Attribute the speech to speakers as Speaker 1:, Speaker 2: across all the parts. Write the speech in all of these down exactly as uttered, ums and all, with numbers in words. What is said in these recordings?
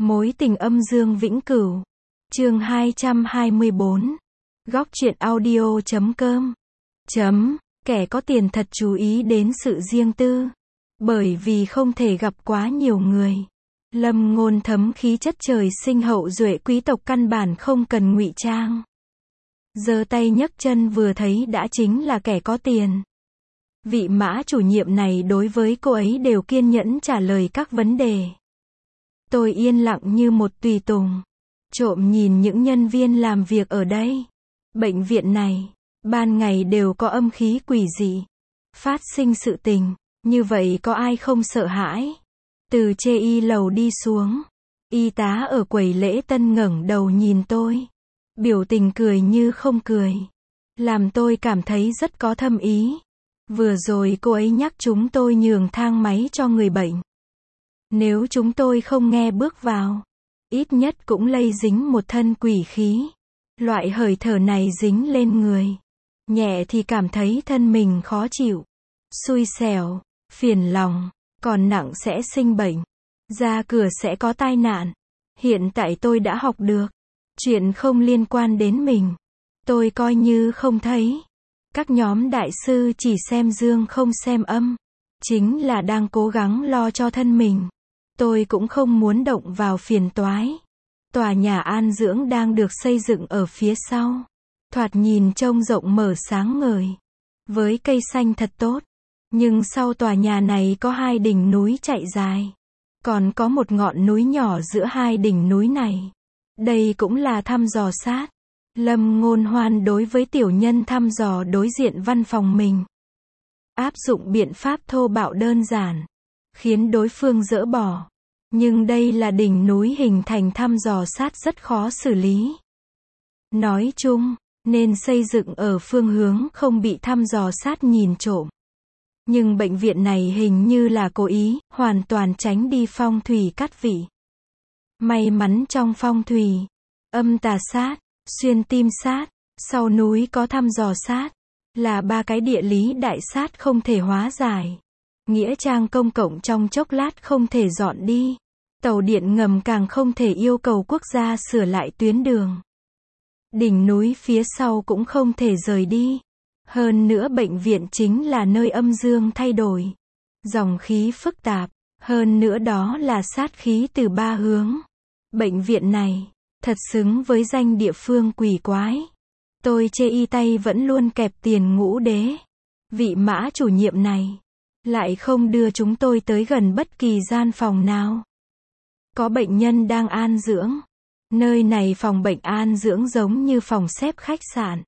Speaker 1: Mối tình âm dương vĩnh cửu. Chương hai trăm hai mươi bốn. Góc truyện audio chấm com. Chấm. Kẻ có tiền thật chú ý đến sự riêng tư. Bởi vì không thể gặp quá nhiều người. Lâm Ngôn thấm khí chất trời sinh hậu duệ quý tộc căn bản không cần ngụy trang. Giơ tay nhấc chân vừa thấy đã chính là kẻ có tiền. Vị Mã chủ nhiệm này đối với cô ấy đều kiên nhẫn trả lời các vấn đề. Tôi yên lặng như một tùy tùng. Trộm nhìn những nhân viên làm việc ở đây. Bệnh viện này, ban ngày đều có âm khí quỷ dị. Phát sinh sự tình, như vậy có ai không sợ hãi? Từ chê y lầu đi xuống. Y tá ở quầy lễ tân ngẩng đầu nhìn tôi. Biểu tình cười như không cười. Làm tôi cảm thấy rất có thâm ý. Vừa rồi cô ấy nhắc chúng tôi nhường thang máy cho người bệnh. Nếu chúng tôi không nghe bước vào, ít nhất cũng lây dính một thân quỷ khí. Loại hơi thở này dính lên người. Nhẹ thì cảm thấy thân mình khó chịu, xui xẻo, phiền lòng, còn nặng sẽ sinh bệnh. Ra cửa sẽ có tai nạn. Hiện tại tôi đã học được. Chuyện không liên quan đến mình, tôi coi như không thấy. Các nhóm đại sư chỉ xem dương không xem âm. Chính là đang cố gắng lo cho thân mình. Tôi cũng không muốn động vào phiền toái. Tòa nhà an dưỡng đang được xây dựng ở phía sau. Thoạt nhìn trông rộng mở sáng ngời. Với cây xanh thật tốt. Nhưng sau tòa nhà này có hai đỉnh núi chạy dài. Còn có một ngọn núi nhỏ giữa hai đỉnh núi này. Đây cũng là thăm dò sát. Lâm Ngôn Hoan đối với tiểu nhân thăm dò đối diện văn phòng mình. Áp dụng biện pháp thô bạo đơn giản. Khiến đối phương dỡ bỏ. Nhưng đây là đỉnh núi hình thành thăm dò sát rất khó xử lý. Nói chung, nên xây dựng ở phương hướng không bị thăm dò sát nhìn trộm. Nhưng bệnh viện này hình như là cố ý, hoàn toàn tránh đi phong thủy cát vị. May mắn trong phong thủy, âm tà sát, xuyên tim sát, sau núi có thăm dò sát, là ba cái địa lý đại sát không thể hóa giải. Nghĩa trang công cộng trong chốc lát không thể dọn đi. Tàu điện ngầm càng không thể yêu cầu quốc gia sửa lại tuyến đường. Đỉnh núi phía sau cũng không thể rời đi. Hơn nữa bệnh viện chính là nơi âm dương thay đổi. Dòng khí phức tạp. Hơn nữa đó là sát khí từ ba hướng. Bệnh viện này, thật xứng với danh địa phương quỷ quái. Tôi chê y tay vẫn luôn kẹp tiền ngũ đế. Vị Mã chủ nhiệm này, lại không đưa chúng tôi tới gần bất kỳ gian phòng nào. Có bệnh nhân đang an dưỡng. Nơi này phòng bệnh an dưỡng giống như phòng xếp khách sạn.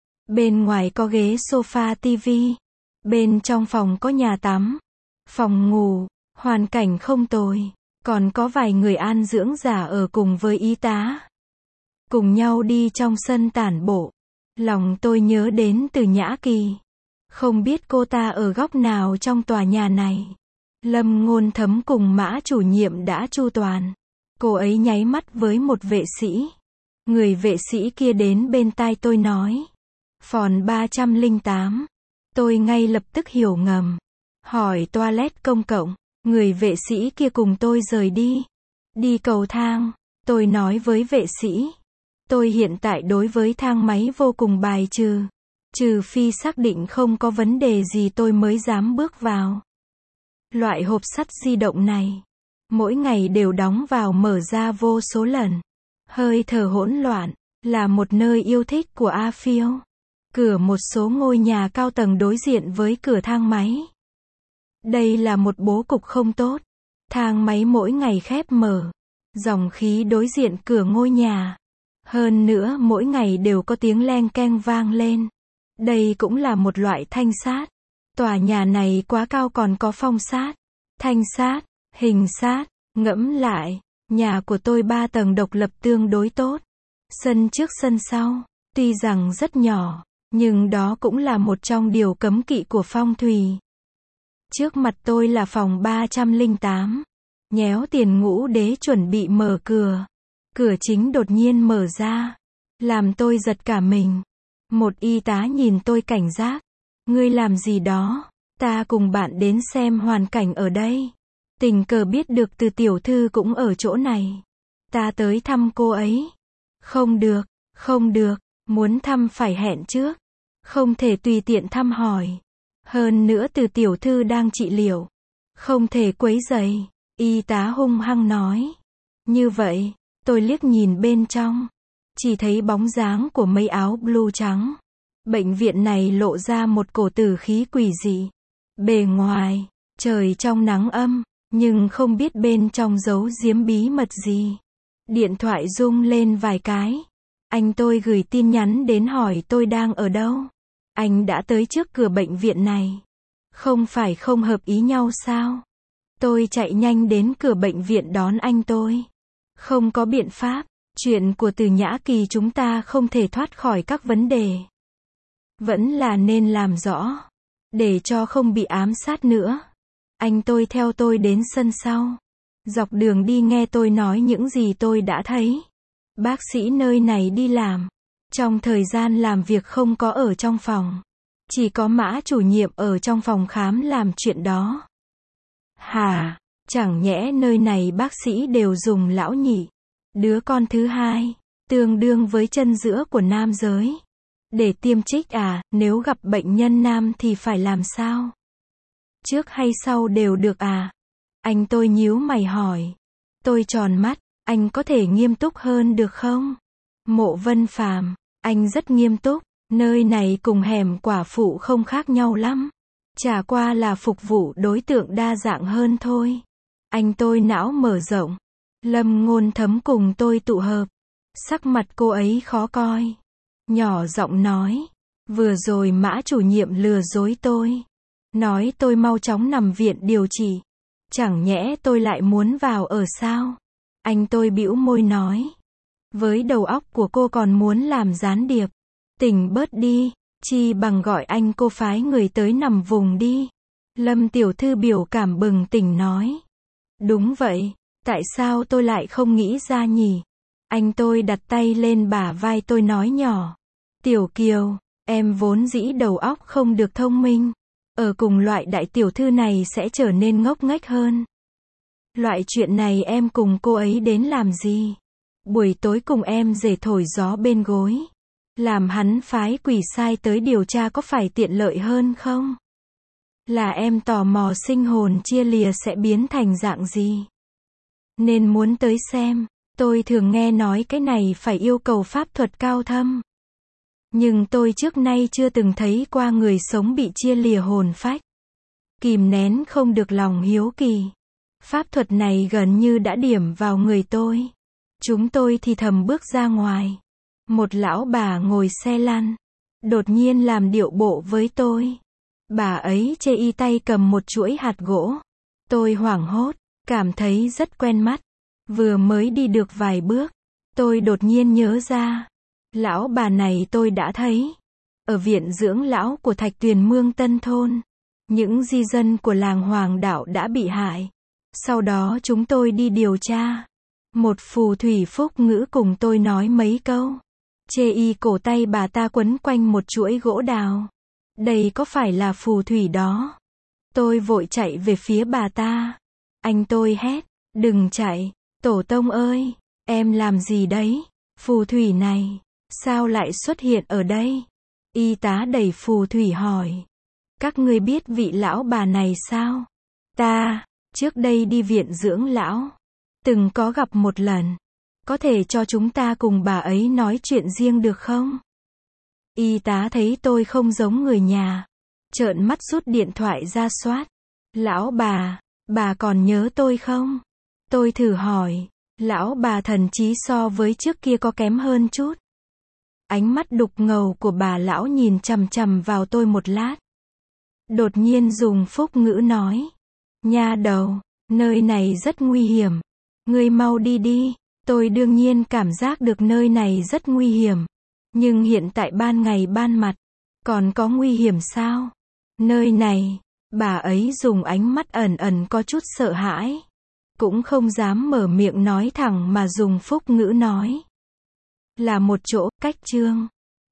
Speaker 1: Bên ngoài có ghế sofa tivi. Bên trong phòng có nhà tắm, phòng ngủ, hoàn cảnh không tồi. Còn có vài người an dưỡng giả ở cùng với y tá. Cùng nhau đi trong sân tản bộ. Lòng tôi nhớ đến Từ Nhã Kỳ. Không biết cô ta ở góc nào trong tòa nhà này. Lâm Ngôn Thấm cùng Mã chủ nhiệm đã chu toàn. Cô ấy nháy mắt với một vệ sĩ. Người vệ sĩ kia đến bên tai tôi nói. Phòng ba trăm lẻ tám. Tôi ngay lập tức hiểu ngầm. Hỏi toilet công cộng. Người vệ sĩ kia cùng tôi rời đi. Đi cầu thang. Tôi nói với vệ sĩ. Tôi hiện tại đối với thang máy vô cùng bài trừ. Trừ phi xác định không có vấn đề gì tôi mới dám bước vào. Loại hộp sắt di động này, mỗi ngày đều đóng vào mở ra vô số lần. Hơi thở hỗn loạn, là một nơi yêu thích của A Phiêu. Cửa một số ngôi nhà cao tầng đối diện với cửa thang máy. Đây là một bố cục không tốt. Thang máy mỗi ngày khép mở. Dòng khí đối diện cửa ngôi nhà. Hơn nữa mỗi ngày đều có tiếng leng keng vang lên. Đây cũng là một loại thanh sát. Tòa nhà này quá cao còn có phong sát, thanh sát, hình sát. Ngẫm lại, nhà của tôi ba tầng độc lập tương đối tốt. Sân trước sân sau, tuy rằng rất nhỏ, nhưng đó cũng là một trong điều cấm kỵ của phong thủy. Trước mặt tôi là phòng ba trăm lẻ tám. Nhéo tiền ngũ đế chuẩn bị mở cửa. Cửa chính đột nhiên mở ra. Làm tôi giật cả mình. Một y tá nhìn tôi cảnh giác. Ngươi làm gì đó? Ta cùng bạn đến xem hoàn cảnh ở đây. Tình cờ biết được Từ tiểu thư cũng ở chỗ này. ta tới thăm cô ấy. Không được, không được, muốn thăm phải hẹn trước. Không thể tùy tiện thăm hỏi. Hơn nữa từ tiểu thư đang trị liệu. Không thể quấy rầy. Y tá hung hăng nói. Như vậy, tôi liếc nhìn bên trong. Chỉ thấy bóng dáng của mấy áo blue trắng. Bệnh viện này lộ ra một cổ tử khí quỷ dị. Bề ngoài, trời trong nắng âm, nhưng không biết bên trong giấu giếm bí mật gì. Điện thoại rung lên vài cái. Anh tôi gửi tin nhắn đến hỏi tôi đang ở đâu. Anh đã tới trước cửa bệnh viện này. Không phải không hợp ý nhau sao? Tôi chạy nhanh đến cửa bệnh viện đón anh tôi. Không có biện pháp, chuyện của Từ Nhã Kỳ chúng ta không thể thoát khỏi các vấn đề. Vẫn là nên làm rõ, để cho không bị ám sát nữa. Anh tôi theo tôi đến sân sau. Dọc đường đi nghe tôi nói những gì tôi đã thấy. Bác sĩ nơi này đi làm. Trong thời gian làm việc không có ở trong phòng. Chỉ có Mã chủ nhiệm ở trong phòng khám làm chuyện đó. Hả? Chẳng nhẽ nơi này bác sĩ đều dùng lão nhị. Đứa con thứ hai, tương đương với chân giữa của nam giới. Để tiêm trích à, nếu gặp bệnh nhân nam thì phải làm sao? Trước hay sau đều được à? Anh tôi nhíu mày hỏi. Tôi tròn mắt, anh có thể nghiêm túc hơn được không? Mộ Vân Phàm, anh rất nghiêm túc, nơi này cùng hẻm quả phụ không khác nhau lắm. Chả qua là phục vụ đối tượng đa dạng hơn thôi. Anh tôi não mở rộng. Lâm Ngôn Thấm cùng tôi tụ hợp. Sắc mặt cô ấy khó coi. Nhỏ giọng nói. Vừa rồi Mã chủ nhiệm lừa dối tôi. Nói tôi mau chóng nằm viện điều trị. Chẳng nhẽ tôi lại muốn vào ở sao? Anh tôi bĩu môi nói. Với đầu óc của cô còn muốn làm gián điệp. Tỉnh bớt đi. Chi bằng gọi anh cô phái người tới nằm vùng đi. Lâm tiểu thư biểu cảm bừng tỉnh nói. Đúng vậy. Tại sao tôi lại không nghĩ ra nhỉ? Anh tôi đặt tay lên bả vai tôi nói nhỏ. Tiểu Kiều, em vốn dĩ đầu óc không được thông minh. Ở cùng loại đại tiểu thư này sẽ trở nên ngốc nghếch hơn. Loại chuyện này em cùng cô ấy đến làm gì? Buổi tối cùng em rể thổi gió bên gối. Làm hắn phái quỷ sai tới điều tra có phải tiện lợi hơn không? Là em tò mò sinh hồn chia lìa sẽ biến thành dạng gì? Nên muốn tới xem. Tôi thường nghe nói cái này phải yêu cầu pháp thuật cao thâm. Nhưng tôi trước nay chưa từng thấy qua người sống bị chia lìa hồn phách. Kìm nén không được lòng hiếu kỳ. Pháp thuật này gần như đã điểm vào người tôi. Chúng tôi thì thầm bước ra ngoài. Một lão bà ngồi xe lăn. Đột nhiên làm điệu bộ với tôi. Bà ấy chê y tay cầm một chuỗi hạt gỗ. Tôi hoảng hốt, cảm thấy rất quen mắt. Vừa mới đi được vài bước, tôi đột nhiên nhớ ra. Lão bà này tôi đã thấy. Ở viện dưỡng lão của Thạch Tuyền Mương Tân Thôn. Những di dân của làng Hoàng Đạo đã bị hại. Sau đó chúng tôi đi điều tra. Một phù thủy phúc ngữ cùng tôi nói mấy câu. Chê y cổ tay bà ta quấn quanh một chuỗi gỗ đào. Đây có phải là phù thủy đó? Tôi vội chạy về phía bà ta. Anh tôi hét. Đừng chạy. Tổ tông ơi. Em làm gì đấy? Phù thủy này. Sao lại xuất hiện ở đây? Y tá đẩy phù thủy hỏi. Các ngươi biết vị lão bà này sao? Ta, trước đây đi viện dưỡng lão. Từng có gặp một lần. Có thể cho chúng ta cùng bà ấy nói chuyện riêng được không? Y tá thấy tôi không giống người nhà. Trợn mắt rút điện thoại ra soát. Lão bà, bà còn nhớ tôi không? Tôi thử hỏi. Lão bà thần trí so với trước kia có kém hơn chút. Ánh mắt đục ngầu của bà lão nhìn chằm chằm vào tôi một lát. Đột nhiên dùng phúc ngữ nói. Nha đầu, nơi này rất nguy hiểm. Ngươi mau đi đi. Tôi đương nhiên cảm giác được nơi này rất nguy hiểm. Nhưng hiện tại ban ngày ban mặt. Còn có nguy hiểm sao? Nơi này, bà ấy dùng ánh mắt ẩn ẩn có chút sợ hãi. Cũng không dám mở miệng nói thẳng mà dùng phúc ngữ nói. Là một chỗ, cách Trương